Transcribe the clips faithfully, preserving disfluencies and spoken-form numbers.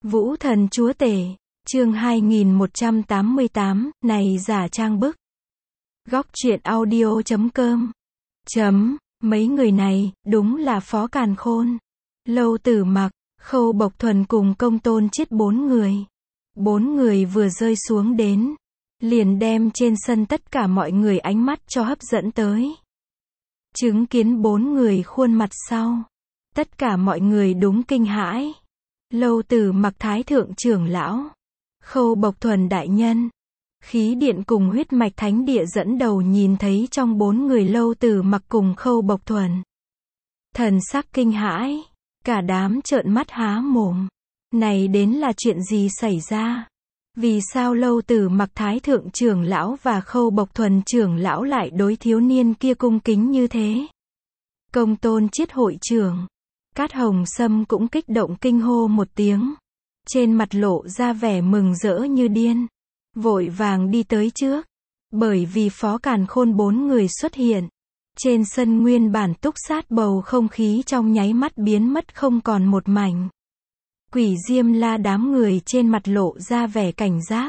Vũ thần chúa tể, chương hai nghìn một trăm tám mươi tám, này giả trang bức. Góc truyện audio chấm com. Chấm, mấy người này, đúng là Phó Càn Khôn, Lâu Tử Mặc, Khâu Bộc Thuần cùng Công Tôn Chiết bốn người. Bốn người vừa rơi xuống đến, liền đem trên sân tất cả mọi người ánh mắt cho hấp dẫn tới. Chứng kiến bốn người khuôn mặt sau, tất cả mọi người đúng kinh hãi. Lâu Tử Mặc Thái Thượng trưởng lão, Khâu Bộc Thuần đại nhân, Khí Điện cùng Huyết Mạch Thánh Địa dẫn đầu nhìn thấy trong bốn người Lâu Tử Mặc cùng Khâu Bộc Thuần, thần sắc kinh hãi, cả đám trợn mắt há mồm. Này đến là chuyện gì xảy ra? Vì sao Lâu Tử Mặc Thái Thượng trưởng lão và Khâu Bộc Thuần trưởng lão lại đối thiếu niên kia cung kính như thế? Công Tôn Chiết hội trưởng, Cát Hồng Sâm cũng kích động kinh hô một tiếng, trên mặt lộ ra vẻ mừng rỡ như điên, vội vàng đi tới trước. Bởi vì Phó Càn Khôn bốn người xuất hiện, trên sân nguyên bản túc sát bầu không khí trong nháy mắt biến mất không còn một mảnh. Quỷ Diêm La đám người trên mặt lộ ra vẻ cảnh giác.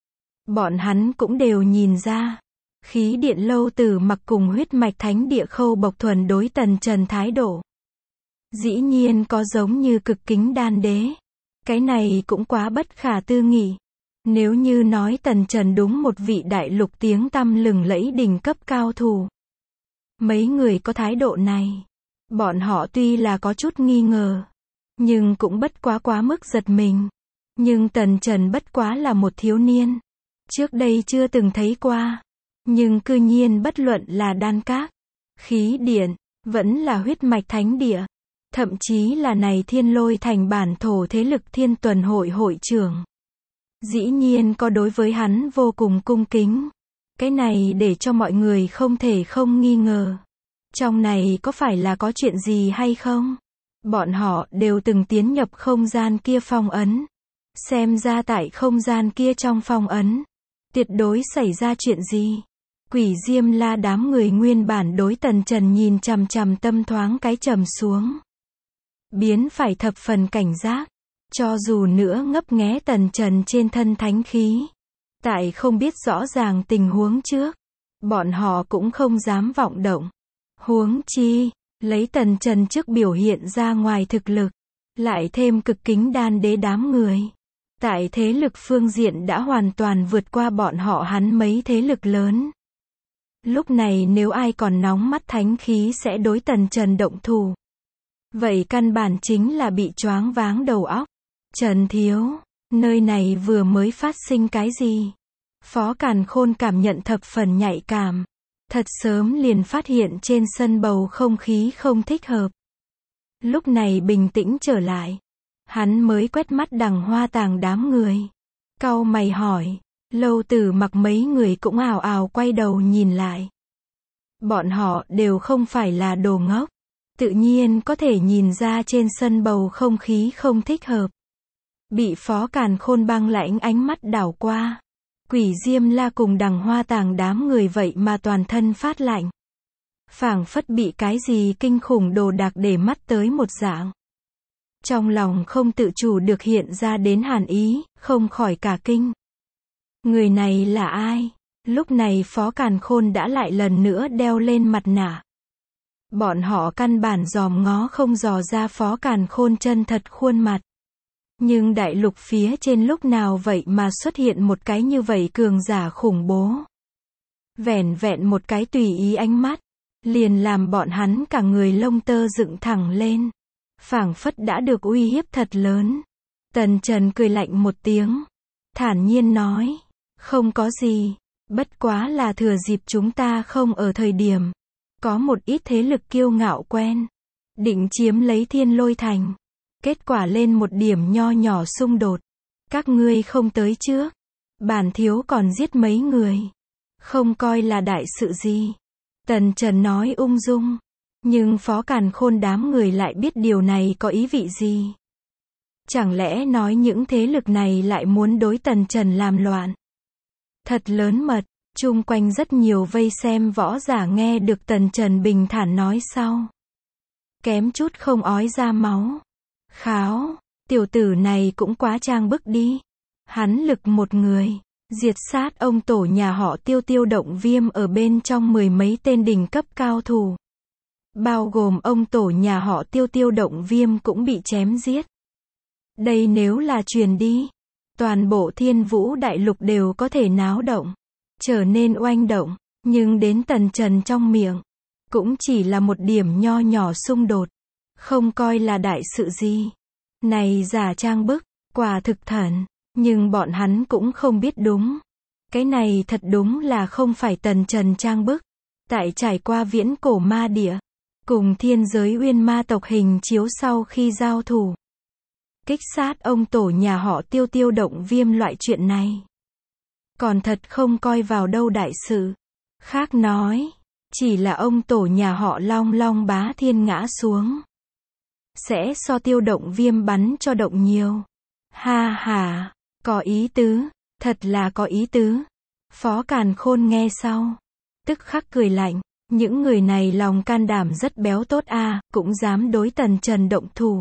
Bọn hắn cũng đều nhìn ra, Khí Điện Lâu Tử Mặc cùng Huyết Mạch Thánh Địa Khâu Bộc Thuần đối Tần Trần thái độ, dĩ nhiên có giống như cực kính đan đế. Cái này cũng quá bất khả tư nghị. Nếu như nói Tần Trần đúng một vị đại lục tiếng tăm lừng lẫy đỉnh cấp cao thủ, mấy người có thái độ này, bọn họ tuy là có chút nghi ngờ, nhưng cũng bất quá quá mức giật mình. Nhưng Tần Trần bất quá là một thiếu niên, trước đây chưa từng thấy qua, nhưng cư nhiên bất luận là đan các, khí điện, vẫn là huyết mạch thánh địa, thậm chí là này Thiên Lôi thành bản thổ thế lực Thiên Tuần hội hội trưởng, dĩ nhiên có đối với hắn vô cùng cung kính. Cái này để cho mọi người không thể không nghi ngờ, trong này có phải là có chuyện gì hay không? Bọn họ đều từng tiến nhập không gian kia phong ấn, xem ra tại không gian kia trong phong ấn, tuyệt đối xảy ra chuyện gì? Quỷ Diêm La đám người nguyên bản đối Tần Trần nhìn chằm chằm tâm thoáng cái trầm xuống, biến phải thập phần cảnh giác. Cho dù nữa ngấp nghé Tần Trần trên thân thánh khí, tại không biết rõ ràng tình huống trước, bọn họ cũng không dám vọng động. Huống chi, lấy Tần Trần trước biểu hiện ra ngoài thực lực, lại thêm cực kính đan đế đám người, tại thế lực phương diện đã hoàn toàn vượt qua bọn họ hắn mấy thế lực lớn. Lúc này nếu ai còn nóng mắt thánh khí sẽ đối Tần Trần động thủ, vậy căn bản chính là bị choáng váng đầu óc. Trần thiếu, nơi này vừa mới phát sinh cái gì? Phó Càn Khôn cảm nhận thập phần nhạy cảm, thật sớm liền phát hiện trên sân bầu không khí không thích hợp. Lúc này bình tĩnh trở lại, hắn mới quét mắt Đằng Hoa Tàng đám người, cau mày hỏi. Lâu Tử Mặc mấy người cũng ào ào quay đầu nhìn lại. Bọn họ đều không phải là đồ ngốc, tự nhiên có thể nhìn ra trên sân bầu không khí không thích hợp. Bị Phó Càn Khôn băng lãnh ánh mắt đảo qua, Quỷ Diêm La cùng Đằng Hoa Tàng đám người vậy mà toàn thân phát lạnh, phảng phất bị cái gì kinh khủng đồ đạc để mắt tới một dạng. Trong lòng không tự chủ được hiện ra đến hàn ý, không khỏi cả kinh. Người này là ai? Lúc này Phó Càn Khôn đã lại lần nữa đeo lên mặt nạ. Bọn họ căn bản dòm ngó không dò ra Phó Càn Khôn chân thật khuôn mặt. Nhưng đại lục phía trên lúc nào vậy mà xuất hiện một cái như vậy cường giả khủng bố. Vẻn vẹn một cái tùy ý ánh mắt, liền làm bọn hắn cả người lông tơ dựng thẳng lên, phảng phất đã được uy hiếp thật lớn. Tần Trần cười lạnh một tiếng, thản nhiên nói, không có gì, bất quá là thừa dịp chúng ta không ở thời điểm, có một ít thế lực kiêu ngạo quen, định chiếm lấy Thiên Lôi thành. Kết quả lên một điểm nho nhỏ xung đột. Các ngươi không tới trước, bản thiếu còn giết mấy người, không coi là đại sự gì. Tần Trần nói ung dung, nhưng Phó Càn Khôn đám người lại biết điều này có ý vị gì. Chẳng lẽ nói những thế lực này lại muốn đối Tần Trần làm loạn? Thật lớn mật. Chung quanh rất nhiều vây xem võ giả nghe được Tần Trần bình thản nói sau, kém chút không ói ra máu. Kháo, Tiểu tử này cũng quá trang bức đi. Hắn lực một người, diệt sát ông tổ nhà họ Tiêu Tiêu Động Viêm ở bên trong mười mấy tên đỉnh cấp cao thủ. Bao gồm ông tổ nhà họ Tiêu Tiêu Động Viêm cũng bị chém giết. Đây nếu là truyền đi, toàn bộ Thiên Vũ Đại Lục đều có thể náo động, trở nên oanh động, nhưng đến Tần Trần trong miệng, cũng chỉ là một điểm nho nhỏ xung đột, không coi là đại sự gì. Này giả trang bức, quả thực thần, nhưng bọn hắn cũng không biết đúng. Cái này thật đúng là không phải Tần Trần trang bức. Tại trải qua viễn cổ ma địa, cùng thiên giới uyên ma tộc hình chiếu sau khi giao thủ, kích sát ông tổ nhà họ Tiêu Tiêu Động Viêm loại chuyện này, còn thật không coi vào đâu đại sự. Khác nói, chỉ là ông tổ nhà họ Long Long Bá Thiên ngã xuống, sẽ so Tiêu Động Viêm bắn cho động nhiều. Ha ha, có ý tứ, thật là có ý tứ. Phó Càn Khôn nghe sau, tức khắc cười lạnh, những người này lòng can đảm rất béo tốt a, à, cũng dám đối Tần Trần động thủ.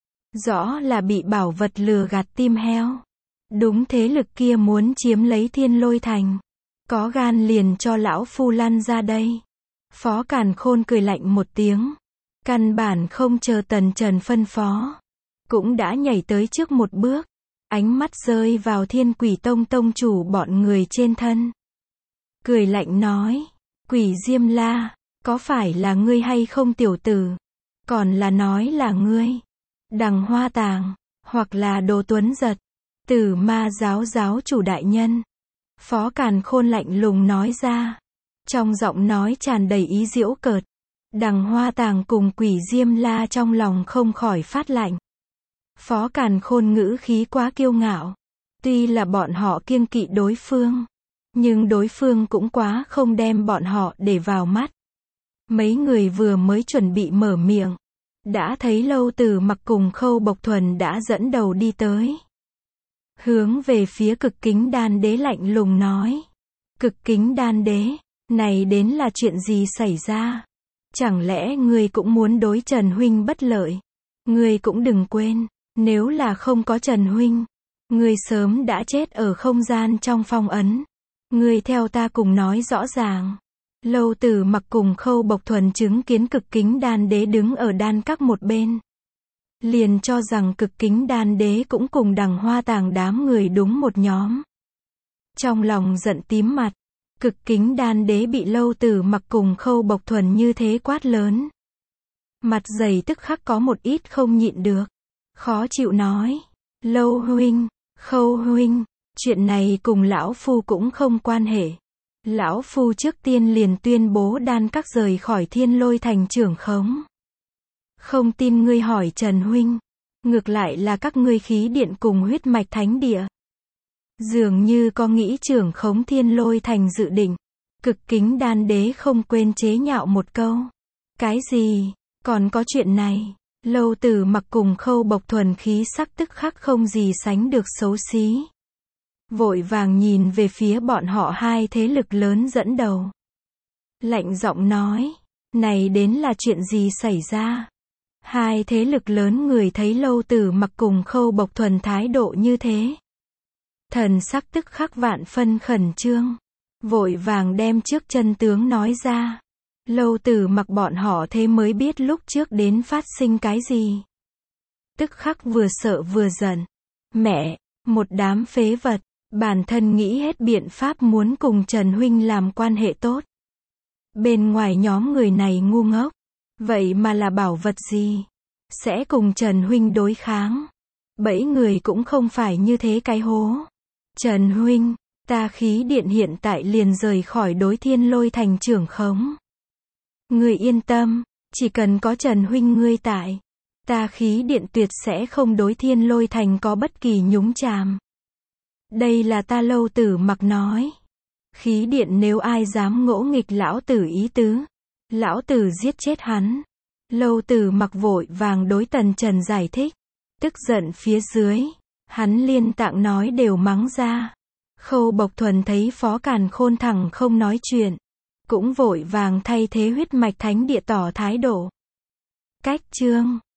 Rõ là bị bảo vật lừa gạt tim heo. Đúng thế lực kia muốn chiếm lấy Thiên Lôi Thành, có gan liền cho lão phu lăn ra đây. Phó Càn Khôn cười lạnh một tiếng, căn bản không chờ Tần Trần phân phó, cũng đã nhảy tới trước một bước, ánh mắt rơi vào Thiên Quỷ Tông tông chủ bọn người trên thân. Cười lạnh nói, Quỷ Diêm La, có phải là ngươi hay không tiểu tử? Còn là nói là ngươi, Đằng Hoa Tàng, hoặc là Đồ Tuấn Giật, Tử Ma giáo giáo chủ đại nhân. Phó Càn Khôn lạnh lùng nói ra, trong giọng nói tràn đầy ý giễu cợt. Đằng Hoa Tàng cùng Quỷ Diêm La trong lòng không khỏi phát lạnh. Phó Càn Khôn ngữ khí quá kiêu ngạo. Tuy là bọn họ kiêng kỵ đối phương, nhưng đối phương cũng quá không đem bọn họ để vào mắt. Mấy người vừa mới chuẩn bị mở miệng, đã thấy Lâu Tử Mặc cùng Khâu Bộc Thuần đã dẫn đầu đi tới. Hướng về phía Cực Kính Đan Đế lạnh lùng nói. Cực Kính Đan Đế, này đến là chuyện gì xảy ra? Chẳng lẽ ngươi cũng muốn đối Trần Huynh bất lợi? Ngươi cũng đừng quên, nếu là không có Trần Huynh, ngươi sớm đã chết ở không gian trong phong ấn. Ngươi theo ta cùng nói rõ ràng. Lâu Tử Mặc cùng Khâu Bộc Thuần chứng kiến Cực Kính Đan Đế đứng ở đan các một bên, liền cho rằng Cực Kính Đan Đế cũng cùng Đằng Hoa Tàng đám người đúng một nhóm. Trong lòng giận tím mặt, Cực Kính Đan Đế bị Lâu Tử Mặc cùng Khâu Bộc Thuần như thế quát lớn, mặt dày tức khắc có một ít không nhịn được, khó chịu nói, Lâu huynh, Khâu huynh, chuyện này cùng lão phu cũng không quan hệ. Lão phu trước tiên liền tuyên bố đan các rời khỏi Thiên Lôi Thành trưởng khống. Không tin ngươi hỏi Trần huynh, ngược lại là các ngươi khí điện cùng huyết mạch thánh địa, dường như có nghĩ trưởng khống Thiên Lôi Thành dự định. Cực Kính Đan Đế không quên chế nhạo một câu. Cái gì? Còn có chuyện này? Lâu Tử Mặc cùng Khâu Bộc Thuần khí sắc tức khắc không gì sánh được xấu xí. Vội vàng nhìn về phía bọn họ hai thế lực lớn dẫn đầu. Lạnh giọng nói, này đến là chuyện gì xảy ra? Hai thế lực lớn người thấy Lâu Tử Mặc cùng Khâu Bộc Thuần thái độ như thế, thần sắc tức khắc vạn phân khẩn trương, vội vàng đem trước chân tướng nói ra. Lâu Tử Mặc bọn họ thế mới biết lúc trước đến phát sinh cái gì. Tức khắc vừa sợ vừa giận. Mẹ, một đám phế vật, bản thân nghĩ hết biện pháp muốn cùng Trần Huynh làm quan hệ tốt. Bên ngoài nhóm người này ngu ngốc, vậy mà là bảo vật gì? Sẽ cùng Trần Huynh đối kháng. Bảy người cũng không phải như thế cái hố. Trần Huynh, ta khí điện hiện tại liền rời khỏi đối Thiên Lôi Thành trưởng khống. Ngươi yên tâm, chỉ cần có Trần Huynh ngươi tại, ta khí điện tuyệt sẽ không đối Thiên Lôi Thành có bất kỳ nhúng chàm. Đây là ta Lâu Tử Mặc nói. Khí điện nếu ai dám ngỗ nghịch lão tử ý tứ, lão tử giết chết hắn. Lâu Tử Mặc vội vàng đối Tần Trần giải thích. Tức giận phía dưới, hắn liên tạng nói đều mắng ra. Khâu Bộc Thuần thấy Phó Càn Khôn thẳng không nói chuyện, cũng vội vàng thay thế huyết mạch thánh địa tỏ thái độ. Cách chương